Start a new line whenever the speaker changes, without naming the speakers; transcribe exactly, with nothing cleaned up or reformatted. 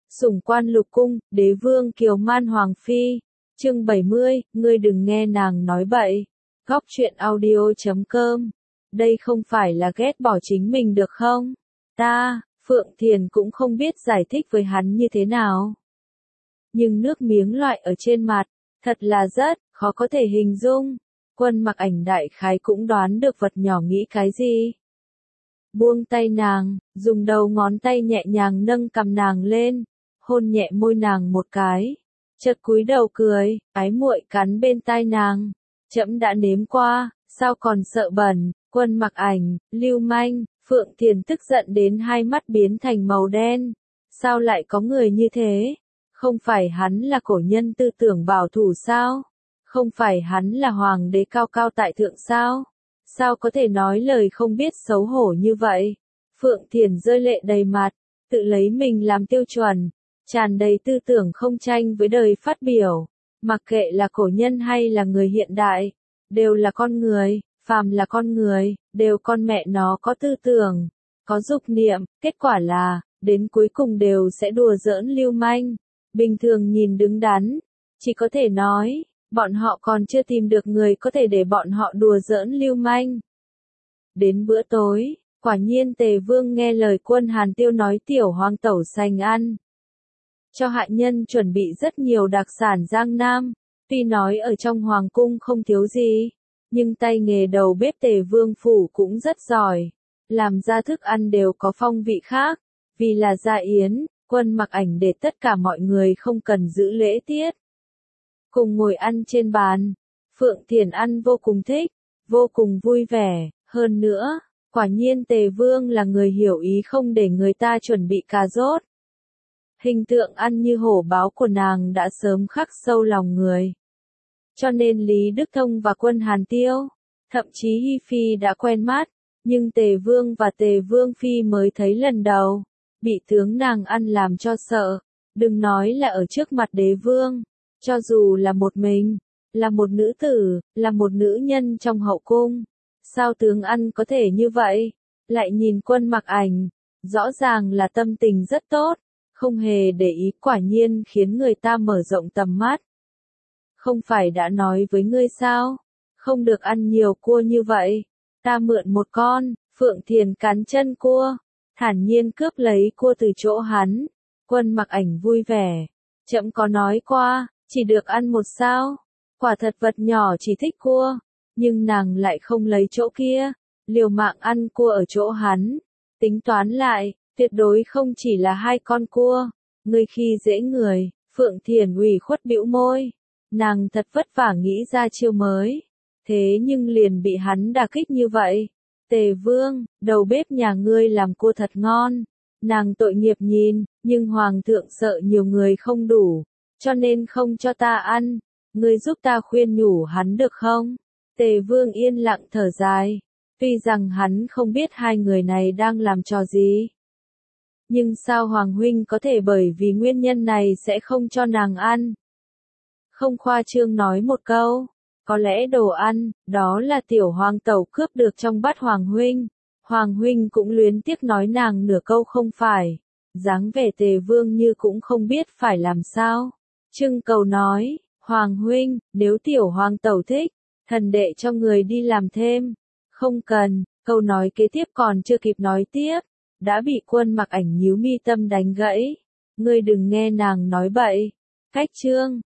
Sủng quan lục cung, đế vương kiều man hoàng phi. Chương bảy mươi, ngươi đừng nghe nàng nói bậy. Góc truyện audio chấm com. Đây không phải là ghét bỏ chính mình được không? Ta, Phượng Thiền cũng không biết giải thích với hắn như thế nào. Nhưng nước miếng loại ở trên mặt, thật là rất khó có thể hình dung. Quân Mặc Ảnh đại khái cũng đoán được vật nhỏ nghĩ cái gì. Buông tay nàng, dùng đầu ngón tay nhẹ nhàng nâng cằm nàng lên, hôn nhẹ môi nàng một cái. Chợt cúi đầu cười, ái muội cắn bên tai nàng. Trẫm đã nếm qua, sao còn sợ bẩn? Quân Mặc Ảnh, lưu manh. Phượng Thiền tức giận đến hai mắt biến thành màu đen. Sao lại có người như thế? Không phải hắn là cổ nhân tư tưởng bảo thủ sao? Không phải hắn là hoàng đế cao cao tại thượng sao? Sao có thể nói lời không biết xấu hổ như vậy? Phượng Thiền rơi lệ đầy mặt, tự lấy mình làm tiêu chuẩn, tràn đầy tư tưởng không tranh với đời phát biểu. Mặc kệ là cổ nhân hay là người hiện đại, đều là con người, phàm là con người, đều con mẹ nó có tư tưởng, có dục niệm, kết quả là, đến cuối cùng đều sẽ đùa giỡn lưu manh. Bình thường nhìn đứng đắn, chỉ có thể nói, bọn họ còn chưa tìm được người có thể để bọn họ đùa giỡn lưu manh. Đến bữa tối, quả nhiên Tề Vương nghe lời Quân Hàn Tiêu nói tiểu hoàng tẩu sành ăn. Cho hạ nhân chuẩn bị rất nhiều đặc sản Giang Nam, tuy nói ở trong hoàng cung không thiếu gì, nhưng tay nghề đầu bếp Tề Vương phủ cũng rất giỏi, làm ra thức ăn đều có phong vị khác, vì là gia yến, Quân Mặc Ảnh để tất cả mọi người không cần giữ lễ tiết. Cùng ngồi ăn trên bàn, Phượng Thiền ăn vô cùng thích, vô cùng vui vẻ, hơn nữa, quả nhiên Tề Vương là người hiểu ý không để người ta chuẩn bị cà rốt. Hình tượng ăn như hổ báo của nàng đã sớm khắc sâu lòng người. Cho nên Lý Đức Thông và Quân Hàn Tiêu, thậm chí Hi Phi đã quen mắt, nhưng Tề Vương và Tề Vương Phi mới thấy lần đầu, bị tướng nàng ăn làm cho sợ, đừng nói là ở trước mặt đế vương, cho dù là một mình, là một nữ tử, là một nữ nhân trong hậu cung, sao tướng ăn có thể như vậy, lại nhìn Quân Mặc Ảnh, rõ ràng là tâm tình rất tốt, không hề để ý, quả nhiên khiến người ta mở rộng tầm mắt. Không phải đã nói với ngươi sao, không được ăn nhiều cua như vậy, ta mượn một con. Phượng Thiền cắn chân cua, thản nhiên cướp lấy cua từ chỗ hắn. Quân Mặc Ảnh vui vẻ, trẫm có nói qua, chỉ được ăn một sao, quả thật vật nhỏ chỉ thích cua, nhưng nàng lại không lấy chỗ kia, liều mạng ăn cua ở chỗ hắn, tính toán lại, tuyệt đối không chỉ là hai con cua, ngươi khi dễ người. Phượng Thiền ủy khuất bĩu môi, nàng thật vất vả nghĩ ra chiêu mới, thế nhưng liền bị hắn đả kích như vậy. Tề Vương, đầu bếp nhà ngươi làm cua thật ngon, nàng tội nghiệp nhìn, nhưng hoàng thượng sợ nhiều người không đủ, cho nên không cho ta ăn, ngươi giúp ta khuyên nhủ hắn được không? Tề Vương yên lặng thở dài, tuy rằng hắn không biết hai người này đang làm trò gì. Nhưng sao Hoàng huynh có thể bởi vì nguyên nhân này sẽ không cho nàng ăn? Không khoa trương nói một câu, có lẽ đồ ăn, đó là tiểu hoàng tẩu cướp được trong bát Hoàng huynh. Hoàng huynh cũng luyến tiếc nói nàng nửa câu không phải. Dáng vẻ Tề Vương như cũng không biết phải làm sao. Trưng cầu nói, Hoàng huynh, nếu tiểu hoàng tẩu thích, thần đệ cho người đi làm thêm. Không cần, câu nói kế tiếp còn chưa kịp nói tiếp, đã bị Quân Mặc Ảnh nhíu mi tâm đánh gãy. Ngươi đừng nghe nàng nói bậy. Cách chương.